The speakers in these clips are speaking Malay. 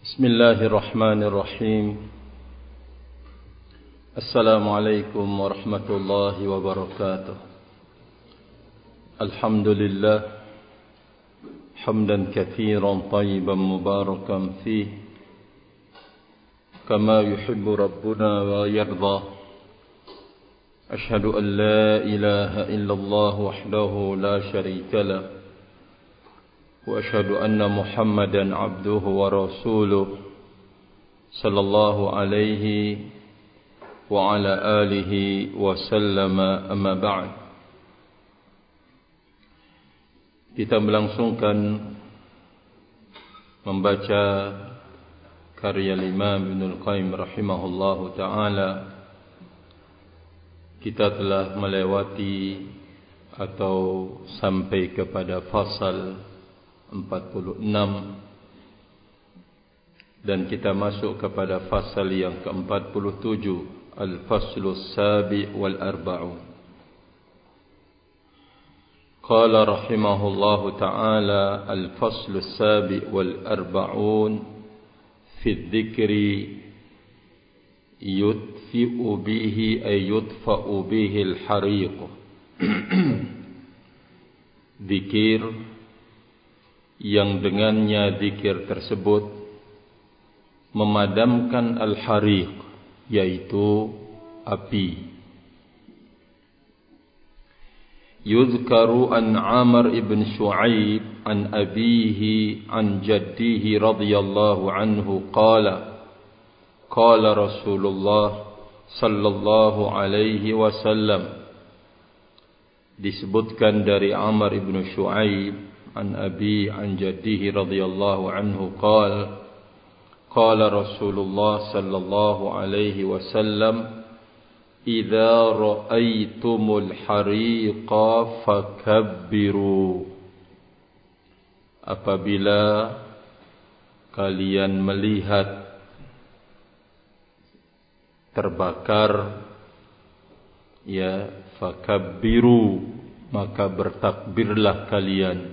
بسم الله الرحمن الرحيم. السلام عليكم ورحمة الله وبركاته. الحمد لله حمدا كثيرا طيبا مباركا فيه كما يحب ربنا ويرضى. أشهد أن لا إله إلا الله وحده لا شريك له وأشهد أن محمدا عبده ورسوله صلى الله عليه وعلى آله وسلم. أما بعد. Kita melangsungkan membaca karya Imam Ibnul Qayyim rahimahullahu ta'ala. Kita telah melewati atau sampai kepada fasal 46 dan kita masuk kepada fasal yang ke-47, Al-Faslus Sabi' wal Arba'un. Qala rahimahullahu ta'ala Al-Faslus Sabi' wal Arba'un fi dzikri yudfi'u bihi ay yudfa'u bihi al-hariq. Dzikir yang dengannya zikir tersebut memadamkan al-hariq, yaitu api. Yuzkaru an Amr ibn Shu'aib an abihi an jaddihi radhiyallahu anhu qala qala Rasulullah sallallahu alaihi wasallam. Disebutkan dari Amr ibn Shu'aib an abi an jaddihi radhiyallahu anhu qala qala Rasulullah sallallahu alaihi wasallam idza ra'aitumul hariqa fakabbiru. Apabila kalian melihat terbakar, ya, fakabbiru, maka bertakbirlah kalian.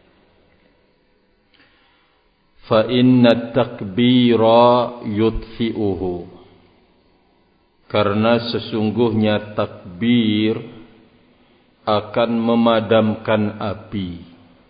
Fa inna takbira yudfi'uhu, karena sesungguhnya takbir akan memadamkan api.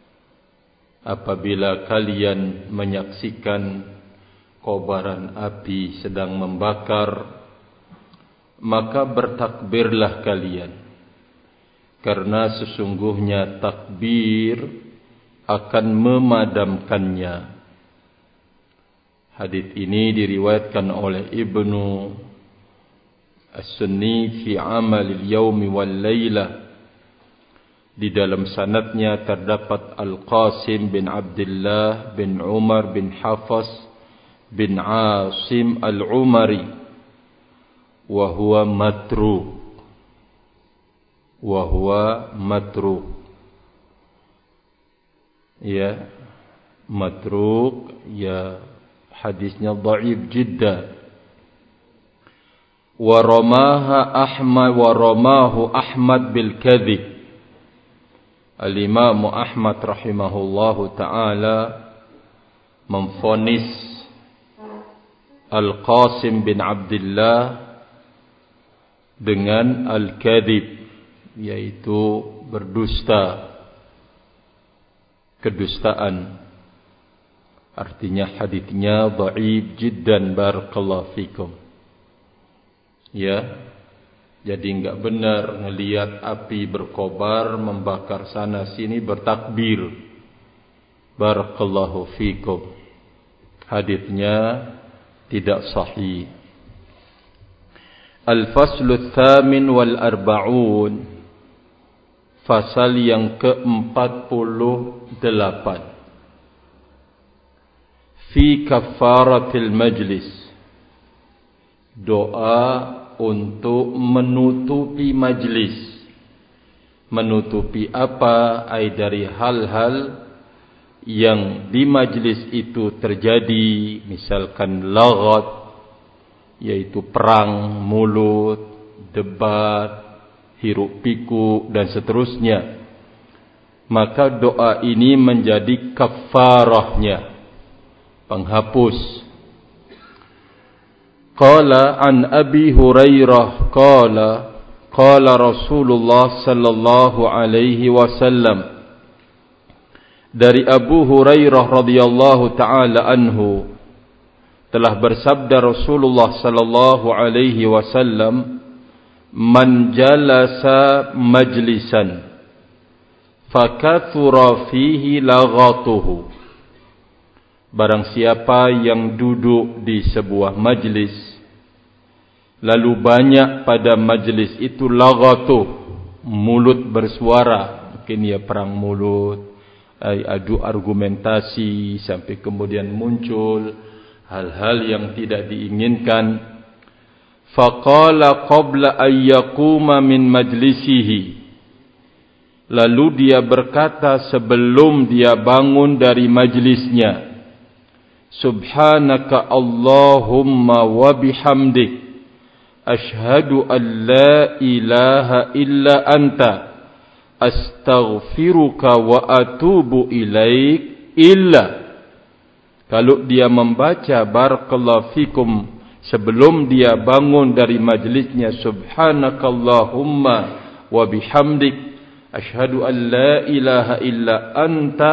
Apabila kalian menyaksikan kobaran api sedang membakar, maka bertakbirlah kalian, karena sesungguhnya takbir akan memadamkannya. Hadits ini diriwayatkan oleh Ibnu As-Sunni fi Amal al-Yawm wal-Laylah. Di dalam sanadnya terdapat Al-Qasim bin Abdullah bin Umar bin Hafs bin Asim al-Umari wa huwa matruk. Ya, matruk, ya, hadisnya dhaif jiddan. Wa ramahu Ahmad bil kadhib. Al-Imam Ahmad rahimahullahu taala memvonis Al-Qasim bin Abdullah dengan al-kadhib, yaitu berdusta, kedustaan. Artinya haditsnya dhaif jiddan, barakallahu fikum. Ya, jadi enggak benar ngelihat api berkobar, membakar sana sini, bertakbir. Barakallahu fikum. Haditsnya tidak sahih. Al-Faslu Tsamin wal Arba'un, fasal yang ke-48. Fi kafaratil majlis, doa untuk menutupi majlis. Menutupi apa? Ai dari hal-hal yang di majlis itu terjadi, misalkan laghat, yaitu perang mulut, debat, hiruk pikuk dan seterusnya. Maka doa ini menjadi kafarahnya, penghapus Qala an Abi Hurairah qala Rasulullah sallallahu alaihi wasallam. Dari Abu Hurairah radhiyallahu taala anhu telah bersabda Rasulullah sallallahu alaihi wasallam, man jalasa majlisan fakathura fihi laghatuhu. Barang siapa yang duduk di sebuah majlis, lalu banyak pada majlis itu laghatuh, mulut bersuara, mungkin ya perang mulut, adu argumentasi, sampai kemudian muncul hal-hal yang tidak diinginkan. Faqala qabla ayyakuma min majlisihi. Lalu dia berkata sebelum dia bangun dari majlisnya, Subhanaka Allahumma wa bihamdik, ashhadu an la ilaha illa anta, astaghfiruka wa atubu ilaik. Illa, kalau dia membaca barakallahu fikum sebelum dia bangun dari majlisnya, Subhanakallahumma wa bihamdik, ashhadu an la ilaha illa anta,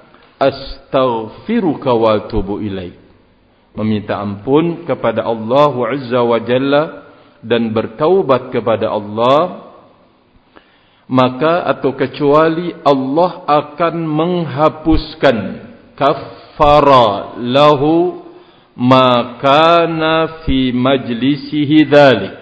astaghfiruka wa atubu ilaik. Meminta ampun kepada Allah Azza wa Jalla dan bertaubat kepada Allah, maka atau kecuali Allah akan menghapuskan kaffara lahu ma kana fi majlisihi dzalik,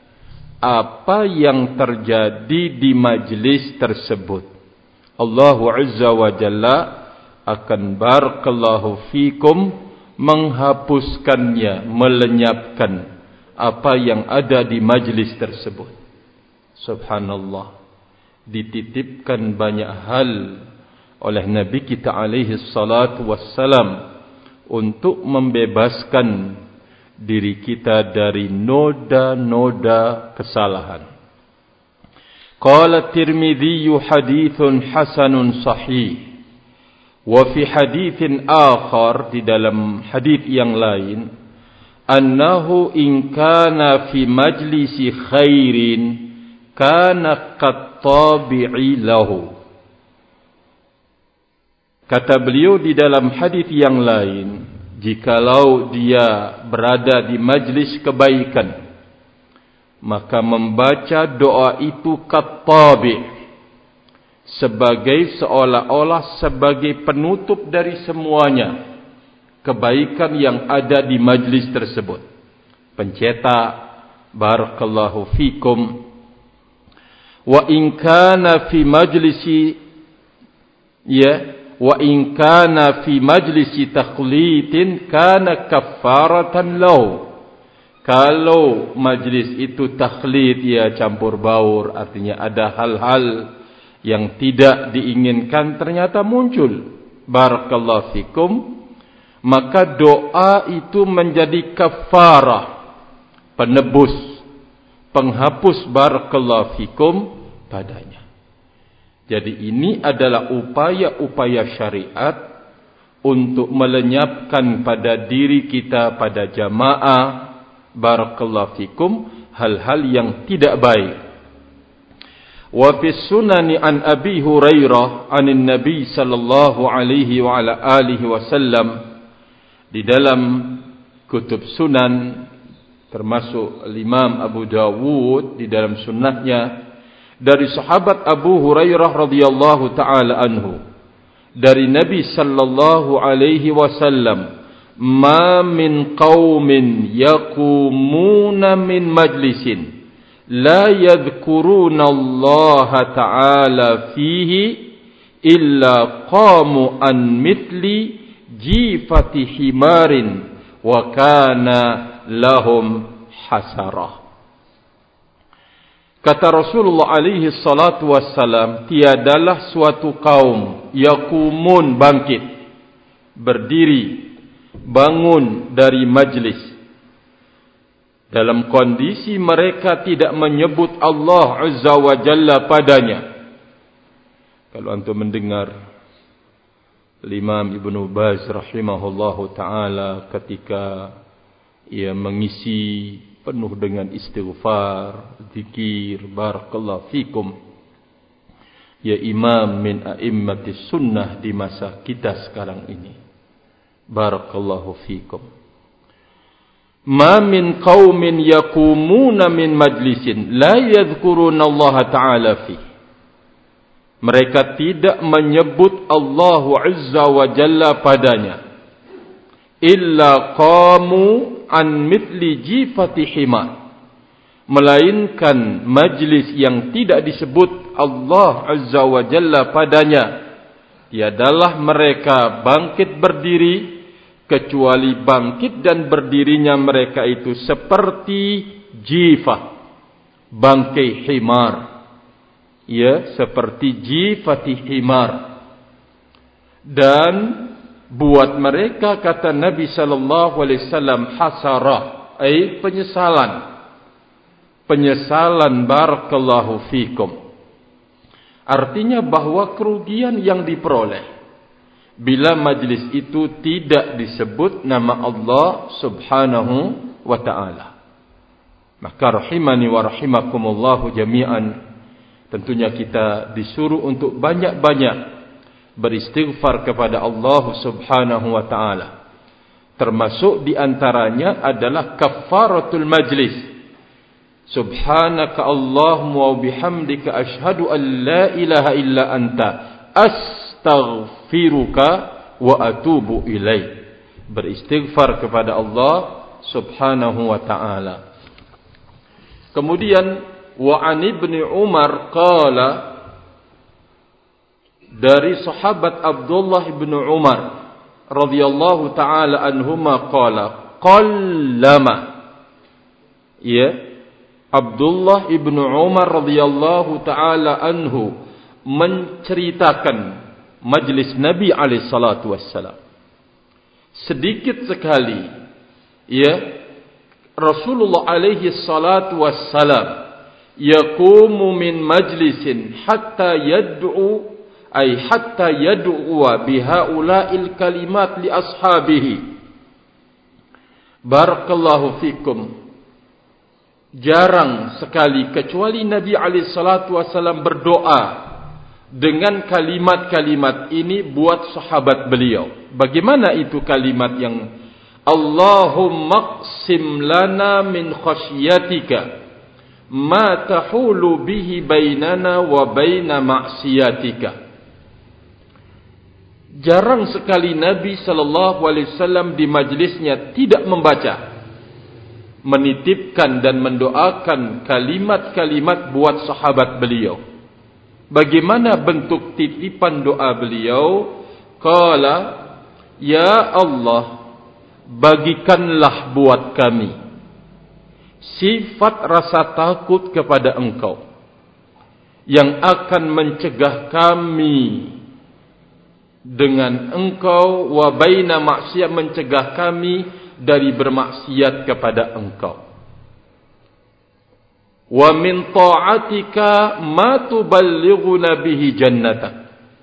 apa yang terjadi di majlis tersebut. Allah Azza wa Jalla akan barakallahu fikum menghapuskannya, melenyapkan apa yang ada di majlis tersebut. Subhanallah, dititipkan banyak hal oleh Nabi kita alaihi salatu wassalam untuk membebaskan diri kita dari noda-noda kesalahan. Qala Tirmidzi hadithun hasanun sahih. Wa fi haditsin akhar, di dalam hadits yang lain, annahu in kana fi majlisi khairin kana qattabi'i lahu. Kata beliau di dalam hadits yang lain, jikalau dia berada di majlis kebaikan, maka membaca doa itu qattabi', sebagai seolah-olah sebagai penutup dari semuanya kebaikan yang ada di majlis tersebut. Pencetak, barakallahu fikum. Wa in kana fi majlisi wa in kana fi majlisi takhlitin kana kaffaratan lahu. Kalau majlis itu takhlid, campur baur, artinya ada hal-hal yang tidak diinginkan ternyata muncul, barakallahu fikum, maka doa itu menjadi kafarah, penebus, penghapus barakallahu fikum padanya. Jadi ini adalah upaya-upaya syariat untuk melenyapkan pada diri kita, pada jamaah, barakallahu fikum, hal-hal yang tidak baik. Wa fi sunani an Abi Hurairah anin Nabi sallallahu alaihi wa ala alihi wasallam, di dalam kutub sunan termasuk Imam Abu Dawud di dalam sunnahnya, dari sahabat Abu Hurairah radhiyallahu taala anhu, dari Nabi sallallahu alaihi wasallam, ma min qaumin yaqumuna min majlisin la yadhkuruna Allah ta'ala fihi illa qamu an mithli jifati himarin wa kana lahum hasarah. Kata Rasulullah alaihi salatu wassalam, tiadalah suatu kaum yakumun, bangkit, berdiri, bangun dari majlis, dalam kondisi mereka tidak menyebut Allah Azza wa Jalla padanya. Kalau antum mendengar Imam Ibnu Baz rahimahullahu ta'ala ketika ia mengisi penuh dengan istighfar, zikir. Barakallahu fikum. Ya imam min a'immatis sunnah di masa kita sekarang ini. Barakallahu fikum. Ma min qaumin yaqumuna min majlisin la yadhkuruna Allah Ta'ala fi. Mereka tidak menyebut Allah Azza wa Jalla padanya. Illa qamu an mithli jifati himar. Melainkan majlis yang tidak disebut Allah Azza wa Jalla padanya, tiadalah mereka bangkit berdiri, kecuali bangkit dan berdirinya mereka itu seperti jifah, bangkai himar. Ya, seperti jifati himar. Dan buat mereka, kata Nabi sallallahu alaihi wasallam, hasarah, ai penyesalan. Penyesalan, barakallahu fikum. Artinya bahwa kerugian yang diperoleh bila majlis itu tidak disebut nama Allah Subhanahu wa ta'ala. Maka rahimani wa rahimakumullahu jami'an, tentunya kita disuruh untuk banyak-banyak beristighfar kepada Allah Subhanahu wa ta'ala. Termasuk di antaranya adalah kafaratul majlis. Subhanaka Allahumma wa bihamdika ashhadu an la ilaha illa anta astaghfiruka wa atubu ilaik. Beristighfar kepada Allah Subhanahu wa ta'ala. Kemudian wa an ibni Umar qala, dari sahabat Abdullah ibn Umar radhiyallahu ta'ala anhuma qala, qallama, ya, Abdullah ibn Umar radhiyallahu ta'ala anhu menceritakan majlis Nabi alaihi salatu wassalam. Sedikit sekali, ya, Rasulullah alaihi salatu wassalam yaqumu min majlisin hatta yad'u, ay hatta yad'u bihaula'il kalimat li ashabihi. Barakallahu fikum. Jarang sekali kecuali Nabi alaihi salatu wasallam berdoa dengan kalimat-kalimat ini buat sahabat beliau. Bagaimana itu kalimat yang Allahumma qsim lana min khasyatika ma tahulu bihi bainana wa baina ma'siyatika. Jarang sekali Nabi sallallahu alaihi wasallam di majlisnya tidak membaca, menitipkan dan mendoakan kalimat-kalimat buat sahabat beliau. Bagaimana bentuk titipan doa beliau? Qala, ya Allah, bagikanlah buat kami sifat rasa takut kepada Engkau yang akan mencegah kami dengan Engkau, wa baina maksiat, mencegah kami dari bermaksiat kepada Engkau. Wa min ta'atika ma tuballighuna bihi jannatak.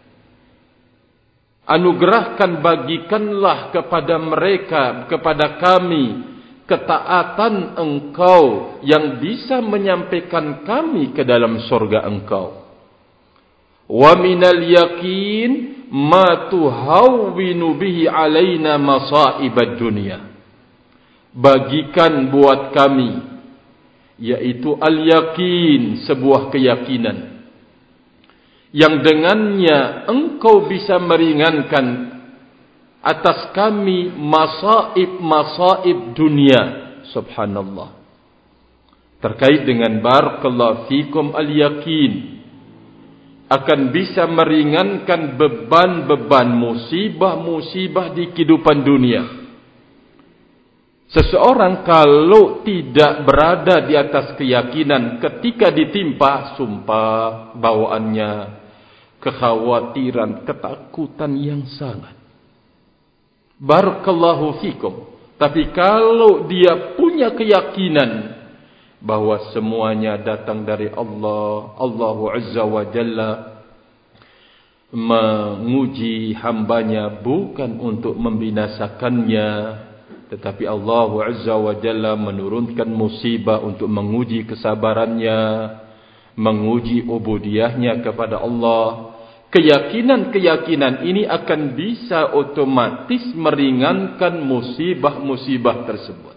Anugerahkan, bagikanlah kepada mereka, kepada kami, ketaatan Engkau yang bisa menyampaikan kami ke dalam surga Engkau. Wa minal yaqin ma tuhawwinu bihi alaina masaibad dunya. Bagikan buat kami, yaitu al-yaqin, sebuah keyakinan yang dengannya Engkau bisa meringankan atas kami masaib dunia. Subhanallah. Terkait dengan barakallahu fikum, al-yaqin akan bisa meringankan beban-beban, musibah-musibah di kehidupan dunia. Seseorang kalau tidak berada di atas keyakinan, ketika ditimpa sumpah bawaannya kekhawatiran, ketakutan yang sangat. Barakallahu fikum. Tapi kalau dia punya keyakinan bahwa semuanya datang dari Allah, Allah Azza wa Jalla menguji hambanya bukan untuk membinasakannya, Tetapi Allah Azza wa Jalla menurunkan musibah untuk menguji kesabarannya, menguji ubudiyahnya kepada Allah. Keyakinan-keyakinan ini akan bisa otomatis meringankan musibah-musibah tersebut.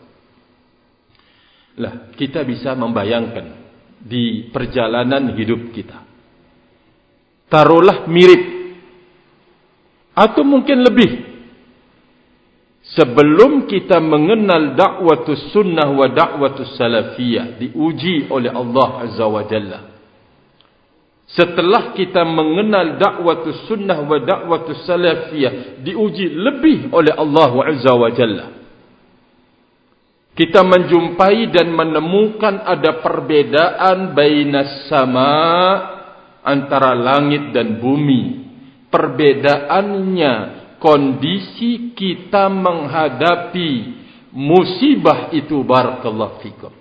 Lah, kita bisa membayangkan di perjalanan hidup kita. Taruhlah mirip atau mungkin lebih. Sebelum kita mengenal da'watus sunnah wa da'watus salafiyah, diuji oleh Allah Azza wa Jalla. Setelah kita mengenal da'watus sunnah wa da'watus salafiyah, diuji lebih oleh Allah Azza wa Jalla. Kita menjumpai dan menemukan ada perbedaan bainas sama, antara langit dan bumi. Perbedaannya kondisi kita menghadapi musibah itu, barakallahu fikum.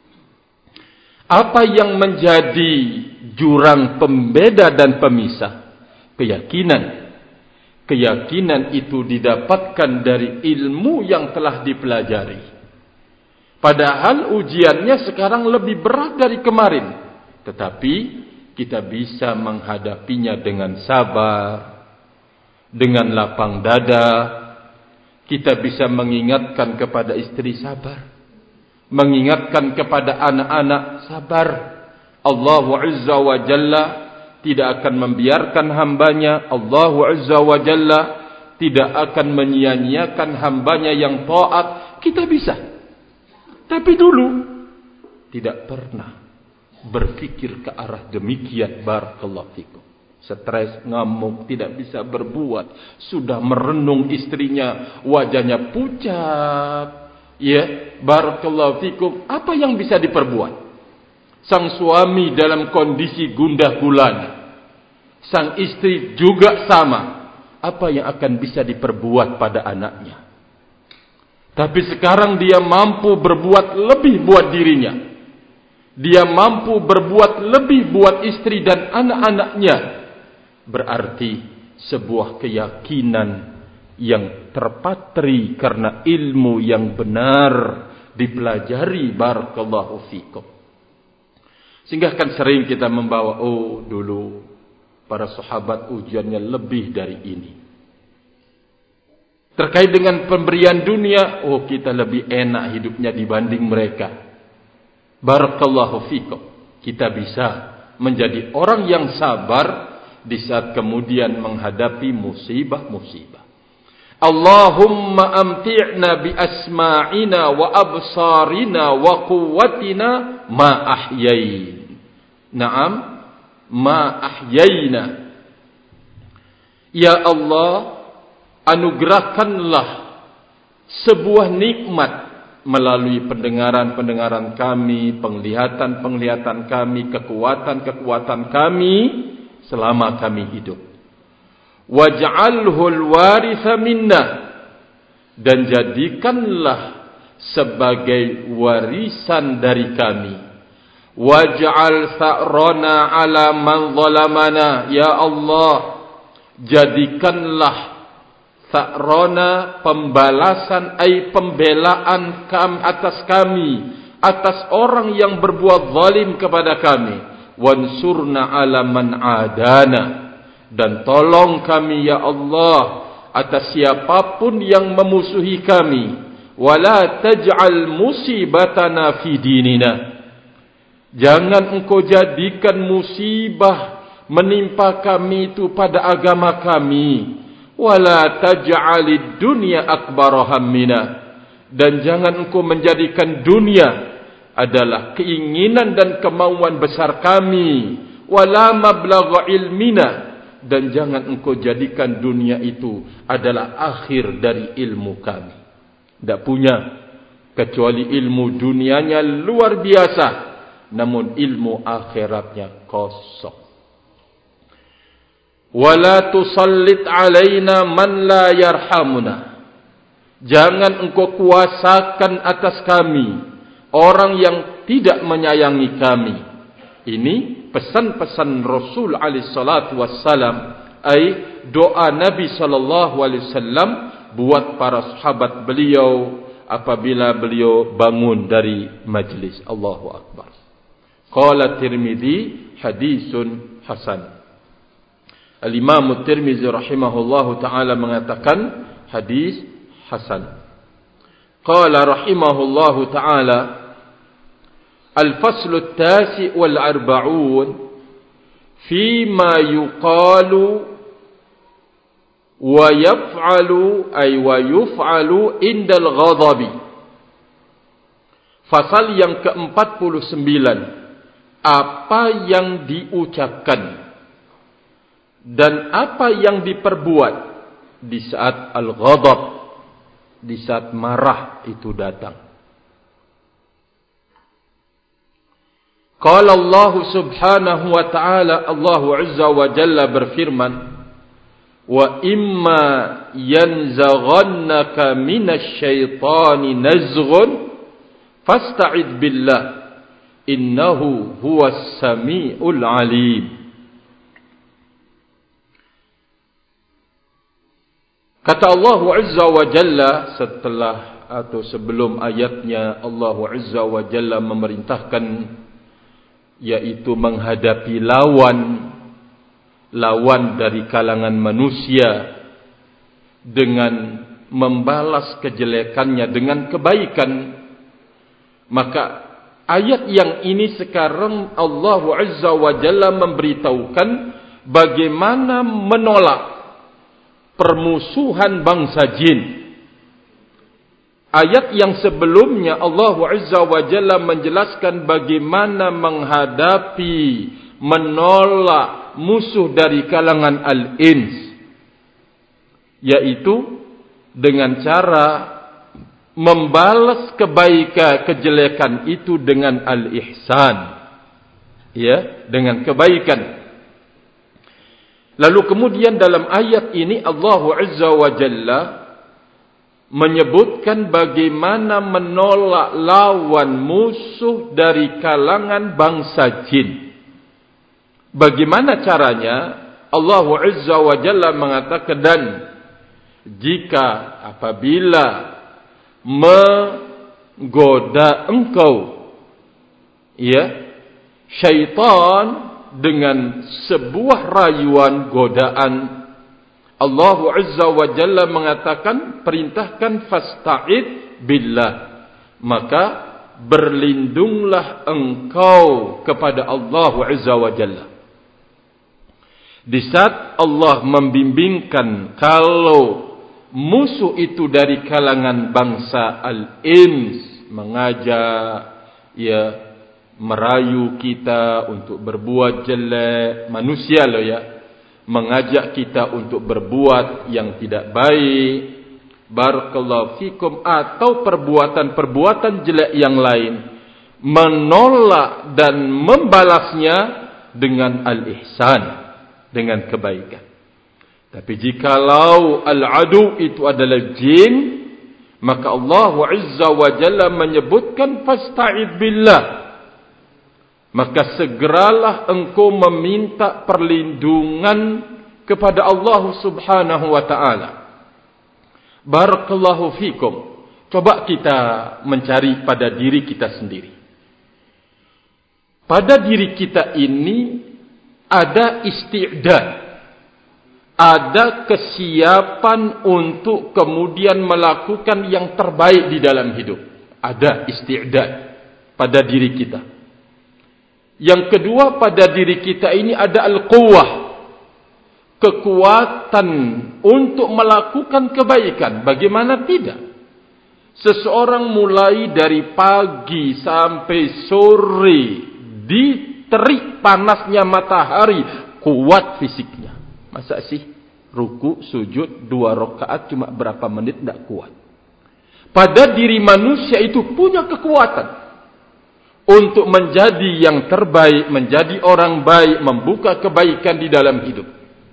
Apa yang menjadi jurang pembeda dan pemisah? Keyakinan. Keyakinan itu didapatkan dari ilmu yang telah dipelajari. Padahal ujiannya sekarang lebih berat dari kemarin. Tetapi kita bisa menghadapinya dengan sabar, dengan lapang dada. Kita bisa mengingatkan kepada istri sabar, mengingatkan kepada anak-anak sabar. Allah Azza wa Jalla tidak akan membiarkan hambanya. Allah Azza wa Jalla tidak akan menyia-nyiakan hambanya yang taat. Kita bisa. Tapi dulu tidak pernah berfikir ke arah demikian, barakallahu fikum. Stres, ngamuk, tidak bisa berbuat. Sudah merenung istrinya, wajahnya pucat. Ya, barakallahu fikum. Apa yang bisa diperbuat? Sang suami dalam kondisi gundah gulana. Sang istri juga sama. Apa yang akan bisa diperbuat pada anaknya? Tapi sekarang dia mampu berbuat lebih buat dirinya. Dia mampu berbuat lebih buat istri dan anak-anaknya. Berarti sebuah keyakinan yang terpatri karena ilmu yang benar dipelajari, barakallahu fikum. Sehingga kan sering kita membawa, oh dulu para sahabat ujiannya lebih dari ini. Terkait dengan pemberian dunia, oh kita lebih enak hidupnya dibanding mereka. Barakallahu fikum. Kita bisa menjadi orang yang sabar di saat kemudian menghadapi musibah-musibah. Allahumma amti'na bi asma'ina wa absarina wa quwwatina ma ahyain. Naam, ma ahyaina. Ya Allah, anugerahkanlah sebuah nikmat melalui pendengaran-pendengaran kami, penglihatan-penglihatan kami, kekuatan-kekuatan kami selama kami hidup. Waj'alhul waritha minna, dan jadikanlah sebagai warisan dari kami. Waj'al tha'rana ala man zalamana, ya Allah, jadikanlah tha'rana pembalasan, pembelaan atas kami, atas orang yang berbuat zalim kepada kami. Wansurna ala man adana, dan tolong kami ya Allah atas siapapun yang memusuhi kami. Wala taj'al musibatana fi dinina, jangan engkau jadikan musibah menimpa kami itu pada agama kami. Wala taj'alid dunya akbar hammina, dan jangan engkau menjadikan dunia adalah keinginan dan kemauan besar kami. Wala mablagha ilmina, dan jangan engkau jadikan dunia itu adalah akhir dari ilmu kami. Tidak punya kecuali ilmu dunianya luar biasa, namun ilmu akhiratnya kosong. Wala tusallit alaina man la yarhamuna, jangan engkau kuasakan atas kami orang yang tidak menyayangi kami. Ini pesan-pesan Rasul alaihi salatu wassalam, doa Nabi sallallahu alaihi wasallam buat para sahabat beliau, apabila beliau bangun dari majlis. Allahu Akbar. Qala Tirmidzi hadisun hasan. Al-Imam Tirmidzi rahimahullahu taala mengatakan hadis hasan. Qala rahimahullahu taala al-faslu at-tasi' wal-arba'un fima yuqalu wa yaf'alu ay wa yuf'alu indal ghadabi. Fasal yang ke-49, apa yang diucapkan dan apa yang diperbuat di saat al-ghadab, di saat marah itu datang. Qala Allah subhanahu wa ta'ala, Allah azza wa jalla berfirman, wa imma yanzaghannaka minasy syaitani nazghun fasta'id billah innahu huwas samiul alim. Kata Allah azza wa jalla setelah atau sebelum ayatnya, Allah azza wa jalla memerintahkan yaitu menghadapi lawan dari kalangan manusia dengan membalas kejelekannya dengan kebaikan. Maka ayat yang ini sekarang Allah Azza wa Jalla memberitahukan bagaimana menolak permusuhan bangsa jin. Ayat yang sebelumnya Allah Azza wa Jalla menjelaskan bagaimana menghadapi, menolak musuh dari kalangan al-ins, yaitu dengan cara membalas kejelekan itu dengan al-ihsan, ya, dengan kebaikan. Lalu kemudian dalam ayat ini Allah Azza wa Jalla menyebutkan bagaimana menolak lawan musuh dari kalangan bangsa jin. Bagaimana caranya? Allah Azza wa Jalla mengatakan, dan jika apabila menggoda engkau, ya, syaitan dengan sebuah rayuan godaan, Allah Azza wa Jalla mengatakan, perintahkan fasta'id billah, maka berlindunglah engkau kepada Allah Azza wa Jalla. Di saat Allah membimbingkan kalau musuh itu dari kalangan bangsa al-ins, mengajak, ya, merayu kita untuk berbuat jelek, manusia loh ya, mengajak kita untuk berbuat yang tidak baik, barakallahu fikum, atau perbuatan-perbuatan jelek yang lain, menolak dan membalasnya dengan al-ihsan, dengan kebaikan. Tapi jikalau al-adu itu adalah jin, maka Allah Azza wa Jalla menyebutkan fasta'id billah, maka segeralah engkau meminta perlindungan kepada Allah Subhanahu wa ta'ala. Barakallahu fikum. Coba kita mencari pada diri kita sendiri. Pada diri kita ini ada isti'dad, ada kesiapan untuk kemudian melakukan yang terbaik di dalam hidup. Ada isti'dad pada diri kita. Yang kedua, pada diri kita ini ada al-quwwah, kekuatan untuk melakukan kebaikan. Bagaimana tidak? Seseorang mulai dari pagi sampai sore di terik panasnya matahari, kuat fisiknya. Masa sih ruku, sujud 2 rakaat cuma berapa menit tidak kuat? Pada diri manusia itu punya kekuatan untuk menjadi yang terbaik, menjadi orang baik, membuka kebaikan di dalam hidup.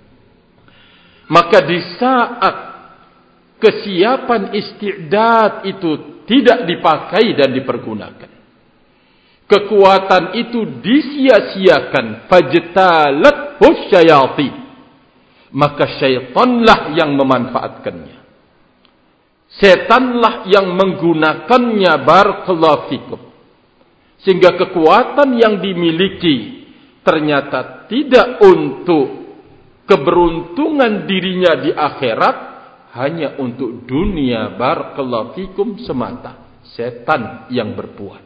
Maka di saat kesiapan isti'dad itu tidak dipakai dan dipergunakan, kekuatan itu disia-siakan, fajtalat husyayatin, maka syaitanlah yang memanfaatkannya. Setanlah yang menggunakannya, barakallahu fikum. Sehingga kekuatan yang dimiliki ternyata tidak untuk keberuntungan dirinya di akhirat, hanya untuk dunia, barakallahu fikum, semata. Setan yang berbuat.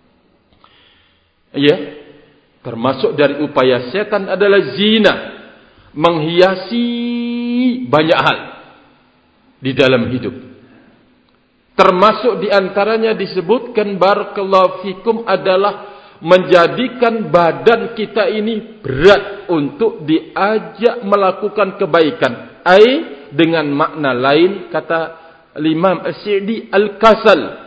Ya, termasuk dari upaya setan adalah zina, menghiasi banyak hal di dalam hidup. Termasuk diantaranya disebutkan, barakallahu fikum, adalah menjadikan badan kita ini berat untuk diajak melakukan kebaikan. Dengan makna lain, kata Imam As-Sa'di, al-kasal.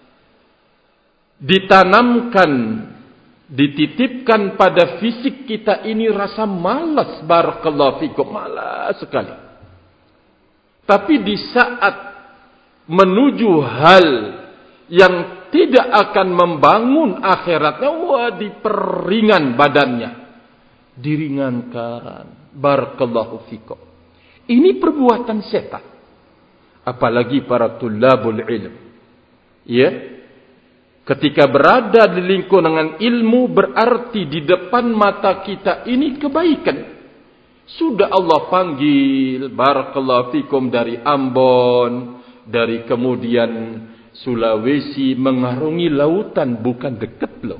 Ditanamkan, dititipkan pada fisik kita ini rasa malas, barakallahu fikum, malas sekali. Tapi di saat menuju hal yang tidak akan membangun akhiratnya, wah, diperingan badannya, diringankan, barakallahu fikum. Ini perbuatan setan. Apalagi para tulabul ilm, ya, ketika berada di lingkungan ilmu, berarti di depan mata kita ini kebaikan. Sudah Allah panggil, barakallahu fikum, dari Ambon, dari kemudian Sulawesi, mengarungi lautan, bukan dekat loh.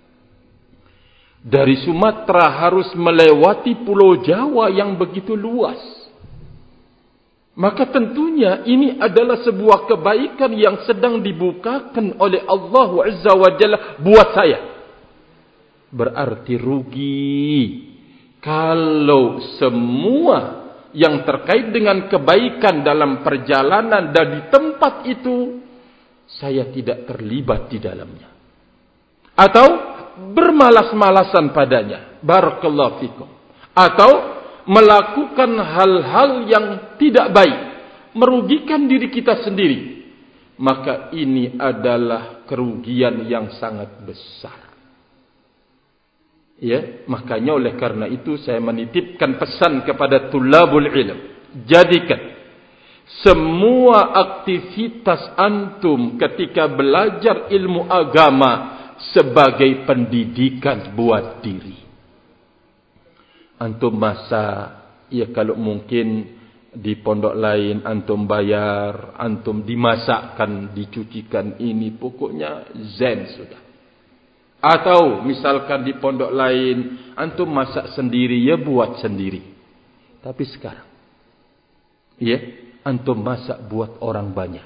Dari Sumatera harus melewati Pulau Jawa yang begitu luas. Maka tentunya ini adalah sebuah kebaikan yang sedang dibukakan oleh Allah Azza wa Jalla buat saya. Berarti rugi kalau semua yang terkait dengan kebaikan dalam perjalanan dan di tempat itu saya tidak terlibat di dalamnya, atau bermalas-malasan padanya, barakallahu fikum, atau melakukan hal-hal yang tidak baik, merugikan diri kita sendiri, maka ini adalah kerugian yang sangat besar. Ya, makanya oleh karena itu saya menitipkan pesan kepada tulabul ilm, jadikan semua aktivitas antum ketika belajar ilmu agama sebagai pendidikan buat diri. Antum masa, ya kalau mungkin di pondok lain antum bayar, antum dimasakkan, dicucikan, ini pokoknya zen sudah. Atau misalkan di pondok lain antum masak sendiri, ya buat sendiri. Tapi sekarang, ya, antum masak buat orang banyak,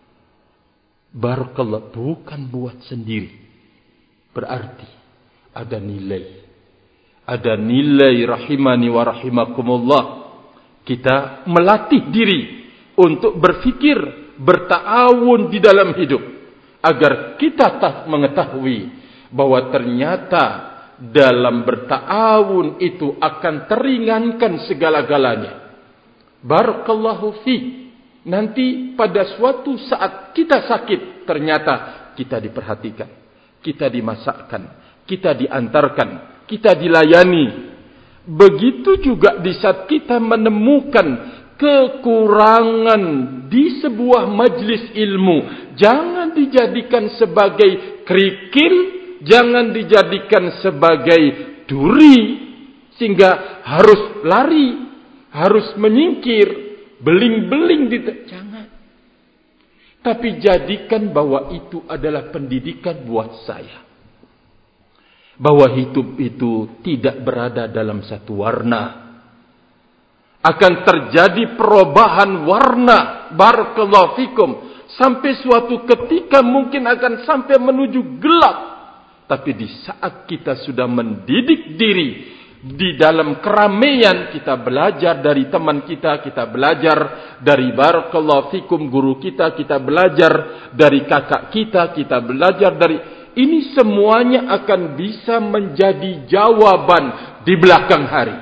barakallah, bukan buat sendiri. Berarti ada nilai. Ada nilai, rahimani wa rahimakumullah. Kita melatih diri untuk berfikir, berta'awun di dalam hidup, agar kita tak mengetahui bahwa ternyata dalam berta'awun itu akan teringankan segala-galanya. Barakallahu fiik. Nanti pada suatu saat kita sakit, ternyata kita diperhatikan, kita dimasakkan, kita diantarkan, kita dilayani. Begitu juga di saat kita menemukan kekurangan di sebuah majlis ilmu, jangan dijadikan sebagai kerikil, jangan dijadikan sebagai duri sehingga harus lari, harus menyingkir, beling-beling, jangan. Tapi jadikan bahwa itu adalah pendidikan buat saya. Bahwa hidup itu tidak berada dalam satu warna. Akan terjadi perubahan warna, barakallahu fikum, sampai suatu ketika mungkin akan sampai menuju gelap. Tapi di saat kita sudah mendidik diri di dalam keramaian, kita belajar dari teman kita, kita belajar dari barakallahu fikum guru kita, kita belajar dari kakak kita belajar dari, ini semuanya akan bisa menjadi jawaban di belakang hari.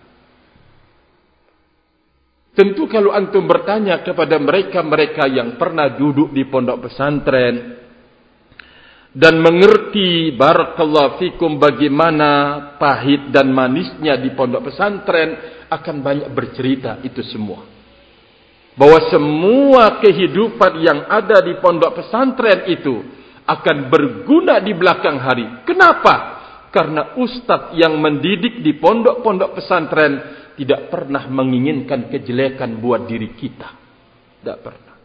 Tentu kalau antum bertanya kepada mereka-mereka yang pernah duduk di pondok pesantren dan mengerti barakallahu fikum bagaimana pahit dan manisnya di pondok pesantren, akan banyak bercerita itu semua. bahwa semua kehidupan yang ada di pondok pesantren itu akan berguna di belakang hari. Kenapa? Karena ustadz yang mendidik di pondok-pondok pesantren tidak pernah menginginkan kejelekan buat diri kita. Tidak pernah.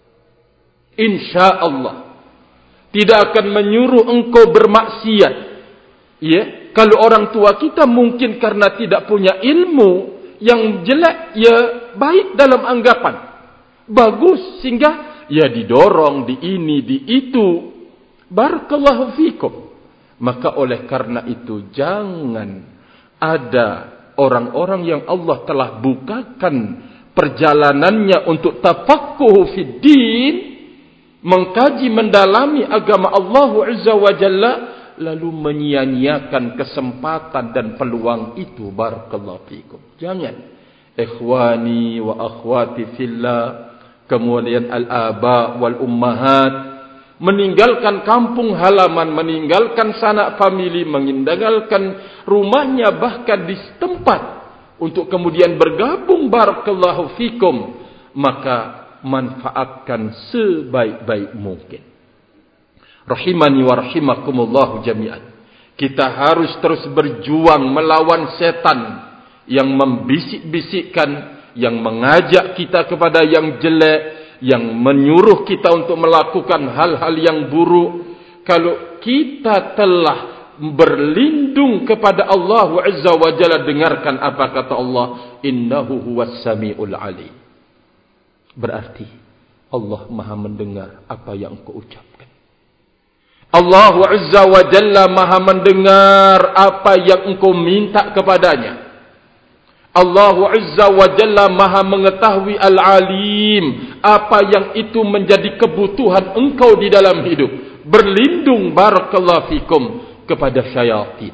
Insya Allah tidak akan menyuruh engkau bermaksiat. Ya, kalau orang tua kita mungkin karena tidak punya ilmu yang jelek, ya baik dalam anggapan, bagus, sehingga ya didorong di ini, di itu. Barakallahu fikum. Maka oleh karena itu jangan ada orang-orang yang Allah telah bukakan perjalanannya untuk tafaqquh fid din, mengkaji mendalami agama Allah Azza wa Jalla, lalu menyia-nyiakan kesempatan dan peluang itu. Barakallahu fikum. Jangan. Ikhwani wa akhwati fillah, kemudian al-aba wal ummahat, meninggalkan kampung halaman, meninggalkan sanak famili, meninggalkan rumahnya bahkan di tempat untuk kemudian bergabung. Barakallahu fikum. Maka manfaatkan sebaik-baik mungkin. Rahimani wa rahimakumullah jami'an. Kita harus terus berjuang melawan setan yang membisik-bisikkan, yang mengajak kita kepada yang jelek, yang menyuruh kita untuk melakukan hal-hal yang buruk. Kalau kita telah berlindung kepada Allah Azza wa Jalla, dengarkan apa kata Allah, innahu huwas samiul alim. Berarti Allah Maha mendengar apa yang engkau ucapkan. Allah Azza wa Jalla Maha mendengar apa yang engkau minta kepadanya. Allah Azza wa Jalla Maha mengetahui al-alim, apa yang itu menjadi kebutuhan engkau di dalam hidup. Berlindung barakallahu fikum kepada syaitan.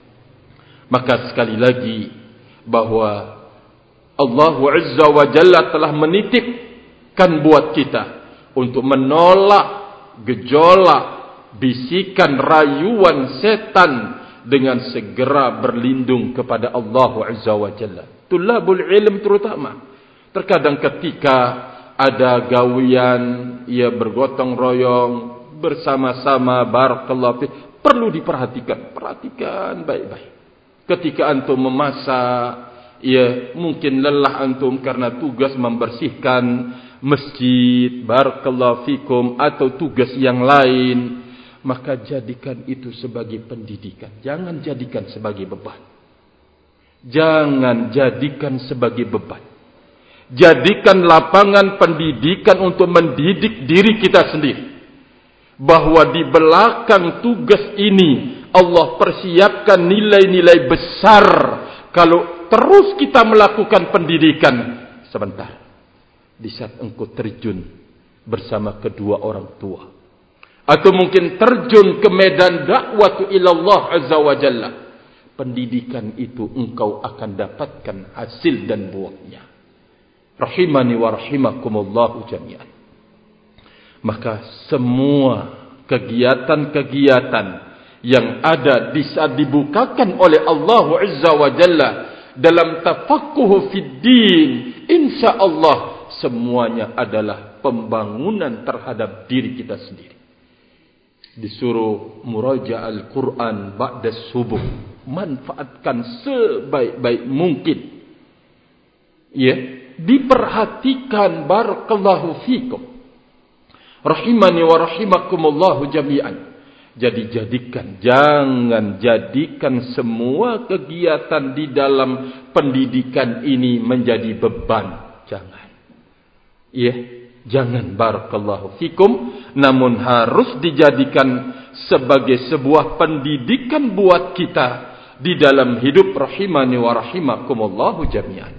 Maka sekali lagi bahwa Allah Azza wa Jalla telah menitipkan buat kita untuk menolak gejolak, bisikan, rayuan setan, dengan segera berlindung kepada Allah Azza wa Jalla. Tulabul ilm terutama. Terkadang ketika ada gawian, ia bergotong royong, bersama-sama, barakallahu fi, perlu diperhatikan. Perhatikan baik-baik. Ketika antum memasak, ya mungkin lelah antum karena tugas membersihkan masjid, barakallahu fikum, atau tugas yang lain, maka jadikan itu sebagai pendidikan. Jangan jadikan sebagai beban. Jangan jadikan sebagai beban. Jadikan lapangan pendidikan untuk mendidik diri kita sendiri. Bahwa di belakang tugas ini Allah persiapkan nilai-nilai besar. Kalau terus kita melakukan pendidikan, sebentar, di saat engkau terjun bersama kedua orang tua, atau mungkin terjun ke medan dakwah ilallah Azza wa Jalla, pendidikan itu engkau akan dapatkan hasil dan buahnya. Rahimani wa rahimakumullahu jami'an. Maka semua kegiatan-kegiatan yang ada di saat dibukakan oleh Allah Azza wa Jalla dalam tafaqquh fid din, insyaallah semuanya adalah pembangunan terhadap diri kita sendiri. Disuruh muraja' Al-Quran ba'da subuh, manfaatkan sebaik-baik mungkin. Ya, diperhatikan barakallahu fikum. Rahimani wa rahimakumullahu jami'an. Jadi jangan jadikan semua kegiatan di dalam pendidikan ini menjadi beban. Jangan. Ya, jangan barakallahu fikum. Namun harus dijadikan sebagai sebuah pendidikan buat kita di dalam hidup. Rahimani wa rahimakumullahu jami'an.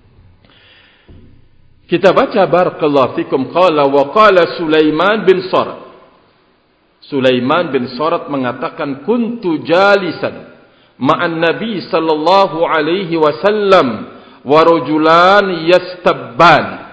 Kita baca barakallahu fikum, qala wa qala Sulaiman bin Sarat. Sulaiman bin Sarat mengatakan, kuntu jalisan ma'an Nabi sallallahu alaihi wasallam wa rajulan yastabban.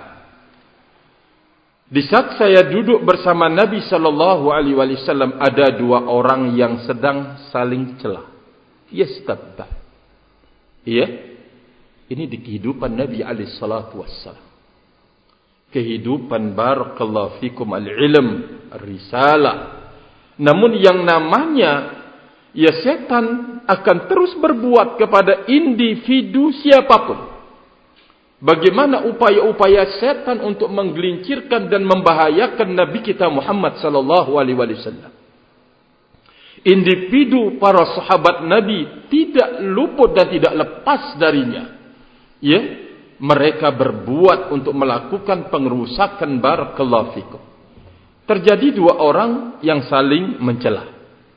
Di saat saya duduk bersama Nabi sallallahu alaihi wasallam, ada dua orang yang sedang saling celah. Yastabban. Iya. Ini di kehidupan Nabi alaihi salatu wasallam. kehidupan barakallahu fikum al-ilm, risalah. Namun yang namanya ya setan akan terus berbuat kepada individu siapapun. Bagaimana upaya-upaya setan untuk menggelincirkan dan membahayakan Nabi kita Muhammad sallallahu alaihi wasallam. Individu para sahabat Nabi tidak luput dan tidak lepas darinya. Ya, mereka berbuat untuk melakukan pengerusakan barakallahu fikum. Terjadi dua orang yang saling mencela.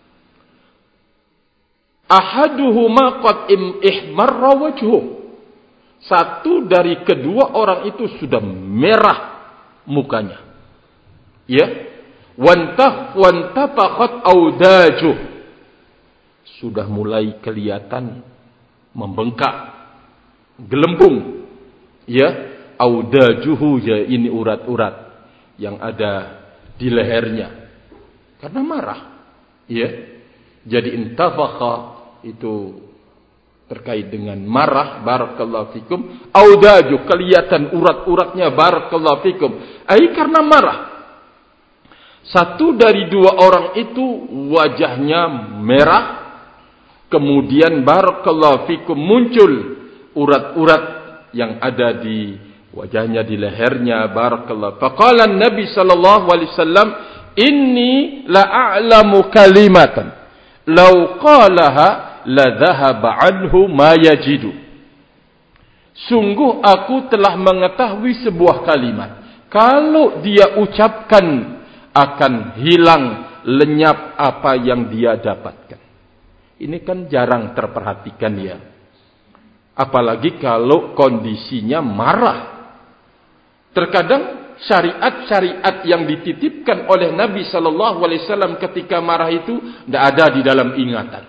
Ahaduhuma qad ihmarra wajhuhu. Satu dari kedua orang itu sudah merah mukanya. Ya. Wantafaqat audajuh. Sudah mulai kelihatan membengkak, gelembung. Ya, audajuhu, ya ini urat-urat yang ada di lehernya. Karena marah. Ya. Jadi intafaqa itu terkait dengan marah, barakallahu fikum. Audaju, kelihatan urat-uratnya, barakallahu fikum. Karena marah. Satu dari dua orang itu wajahnya merah. Kemudian barakallahu fikum muncul urat-urat yang ada di wajahnya, di lehernya, barakallahu. Faqala Nabi sallallahu alaihi wasallam, "Inni la a'lamu kalimatan law qalaha la dhahaba anhu ma yajidu." Sungguh aku telah mengetahui sebuah kalimat, kalau dia ucapkan akan hilang, lenyap apa yang dia dapatkan. Ini kan jarang terperhatikan ya. Apalagi kalau kondisinya marah. Terkadang syariat-syariat yang dititipkan oleh Nabi sallallahu alaihi wasallam ketika marah itu tidak ada di dalam ingatan.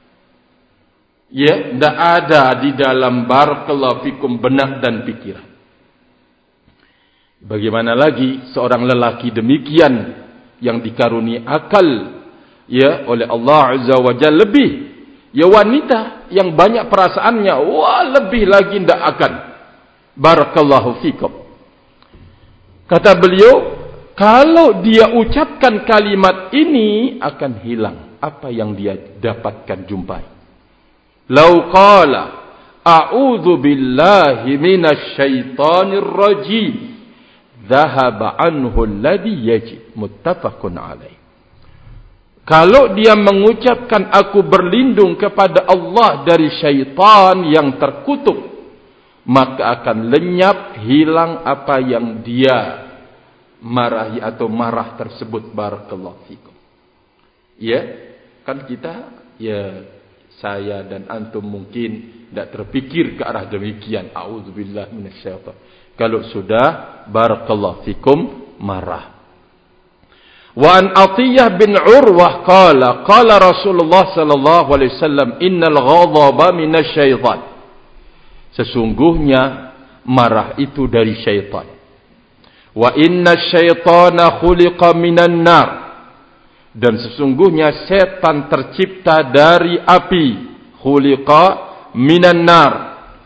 Ya, tidak ada di dalam barakallahu fikum benak dan pikiran. Bagaimana lagi seorang lelaki demikian yang dikaruni akal ya oleh Allah Azza wa Jalla, lebih ya wanita yang banyak perasaannya, wah lebih lagi tidak akan. Barakallahu fikum. Kata beliau, kalau dia ucapkan kalimat ini akan hilang apa yang dia dapatkan jumpai. Lau qala a'udzu billahi minasy syaithanir rajim dhahaba anhu alladhi yajid. Muttafaqun alaih. Kalau dia mengucapkan aku berlindung kepada Allah dari syaitan yang terkutuk, maka akan lenyap, hilang apa yang dia marahi atau marah tersebut. Barakallahu fikum. Ya, kan kita ya, saya dan antum mungkin tidak terpikir ke arah demikian. A'udzubillah minasyaitan. Kalau sudah barakallahu fikum marah. Wa an Atiyah bin Urwah qala qala Rasulullah sallallahu alaihi wasallam, innal ghadaba minasyaitan. Sesungguhnya marah itu dari syaitan. Wa inna syaitana khuliqa minan nar. Dan sesungguhnya setan tercipta dari api. Khuliqa minan nar.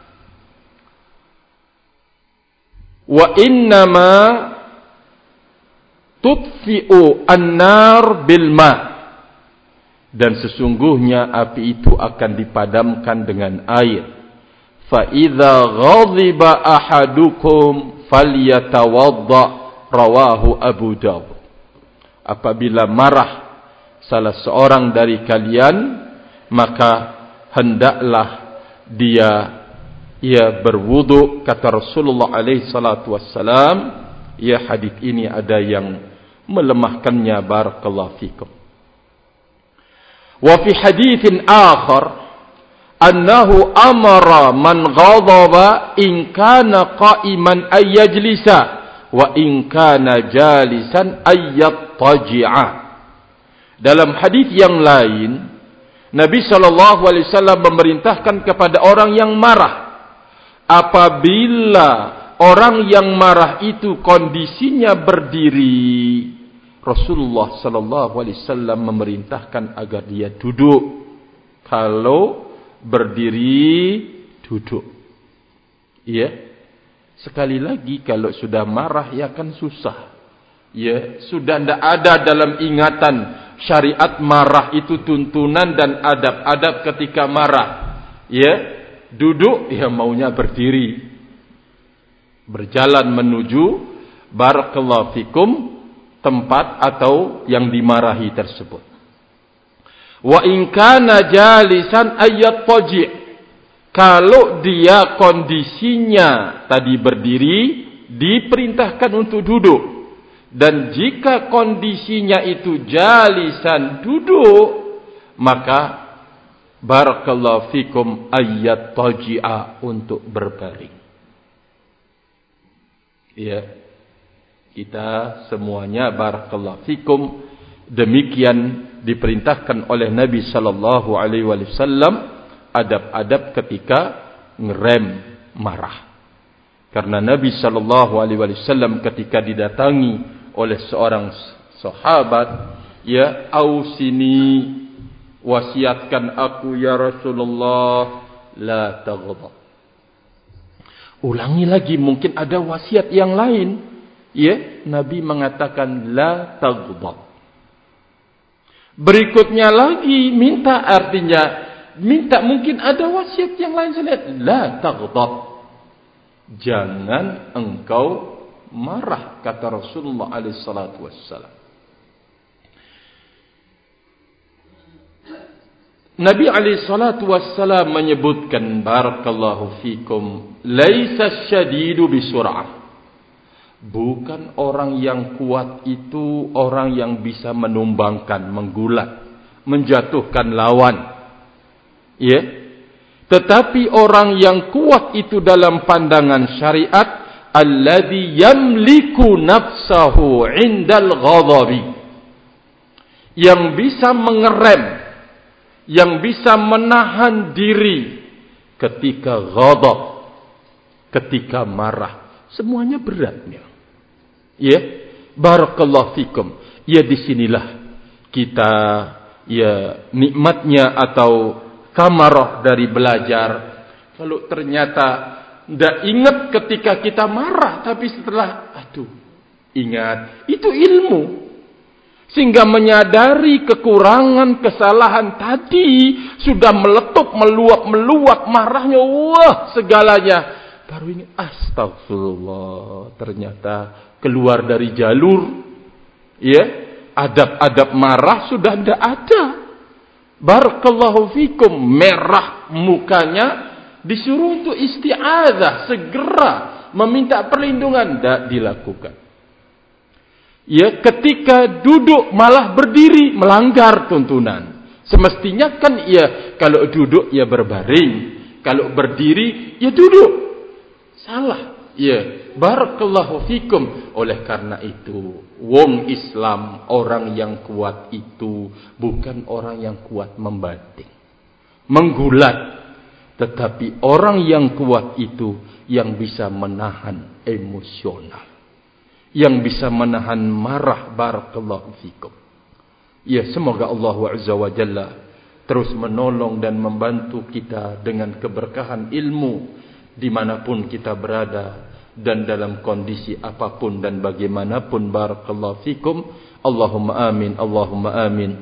Wa innama tutfi'u an-nar bil ma'. Dan sesungguhnya api itu akan dipadamkan dengan air. Fa idza ghadiba ahadukum falyatawadda, rawahu Abu Dawud. Apabila marah salah seorang dari kalian, maka hendaklah dia berwudu, kata Rasulullah alaihi salatu wassalam. Ya, hadis ini ada yang melemahkannya, barakallahu fikum. Wa fi haditsin akhar annahu amara man ghadaba in kana qa'iman ay yajlisa wa in kana jalisan ay yattaji'a. Dalam hadis yang lain, Nabi sallallahu alaihi wasallam memerintahkan kepada orang yang marah, apabila orang yang marah itu kondisinya berdiri, Rasulullah sallallahu alaihi wasallam memerintahkan agar dia duduk. Kalau berdiri, duduk. Ya. Sekali lagi, kalau sudah marah ya kan susah. Ya, sudah tidak ada dalam ingatan syariat marah itu tuntunan dan adab-adab ketika marah. Ya, duduk ya maunya berdiri. Berjalan menuju barakallahu fikum tempat atau yang dimarahi tersebut. Wa in kana jalisan ayat taji'. Kalau dia kondisinya tadi berdiri, diperintahkan untuk duduk. Dan jika kondisinya itu jalisan duduk, maka barakallahu fikum ayat taji'a untuk berbaring. Ya, kita semuanya barakallahu fikum demikian diperintahkan oleh Nabi sallallahu alaihi wasallam adab-adab ketika ngerem marah. Karena Nabi sallallahu alaihi wasallam ketika didatangi oleh seorang sahabat, ya ausini, wasiatkan aku ya Rasulullah, la taghdab. Ulangi lagi, mungkin ada wasiat yang lain. Ya, Nabi mengatakan la taghdab. Berikutnya lagi minta, artinya minta, mungkin ada wasiat yang lain. Saya lihat la taghdab. Jangan engkau marah, kata Rasulullah alaihi salatu wassalam. Nabi alaihi salatu wassalam menyebutkan barakallahu fikum, laisa syadidu bisur'ah. Bukan orang yang kuat itu orang yang bisa menumbangkan, menggulat, menjatuhkan lawan. Ya. Tetapi orang yang kuat itu dalam pandangan syariat, alladzi yamliku nafsahu 'indal ghadabi. Yang bisa mengerem, yang bisa menahan diri ketika ghadab, ketika marah. Semuanya beratnya. Ya, barakallahu fikum. Ya, disinilah kita ya nikmatnya atau kamarah dari belajar. Kalau ternyata tidak ingat ketika kita marah, tapi setelah ingat, itu ilmu. Sehingga menyadari kekurangan, kesalahan tadi, sudah meletup, meluap marahnya, wah segalanya. Baru ingat, astagfirullah, ternyata keluar dari jalur. Ya, adab-adab marah sudah tidak ada. Barakallahu fikum, merah mukanya, disuruh untuk isti'adzah, segera meminta perlindungan, tidak dilakukan. Ya, ketika duduk malah berdiri, melanggar tuntunan. Semestinya kan ya, kalau duduk ya berbaring, kalau berdiri ya duduk. Salah. Ya, barakallahu fikum. Oleh karena itu, wong Islam, orang yang kuat itu bukan orang yang kuat membanting, menggulat, tetapi orang yang kuat itu yang bisa menahan emosional, yang bisa menahan marah. Barakallahu fikum. Ya, semoga Allah Azza wa Jalla terus menolong dan membantu kita dengan keberkahan ilmu dimanapun kita berada dan dalam kondisi apapun dan bagaimanapun. Barakallahu fikum. Allahumma amin, Allahumma amin.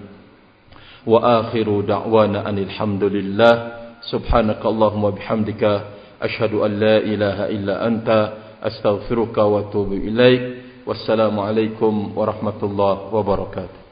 Wa akhiru da'wana anil hamdulillah. Subhanaka Allahumma bihamdika, asyhadu an la ilaha illa anta, astaghfiruka wa atubu ilaik. Wassalamu alaikum warahmatullahi wabarakatuh.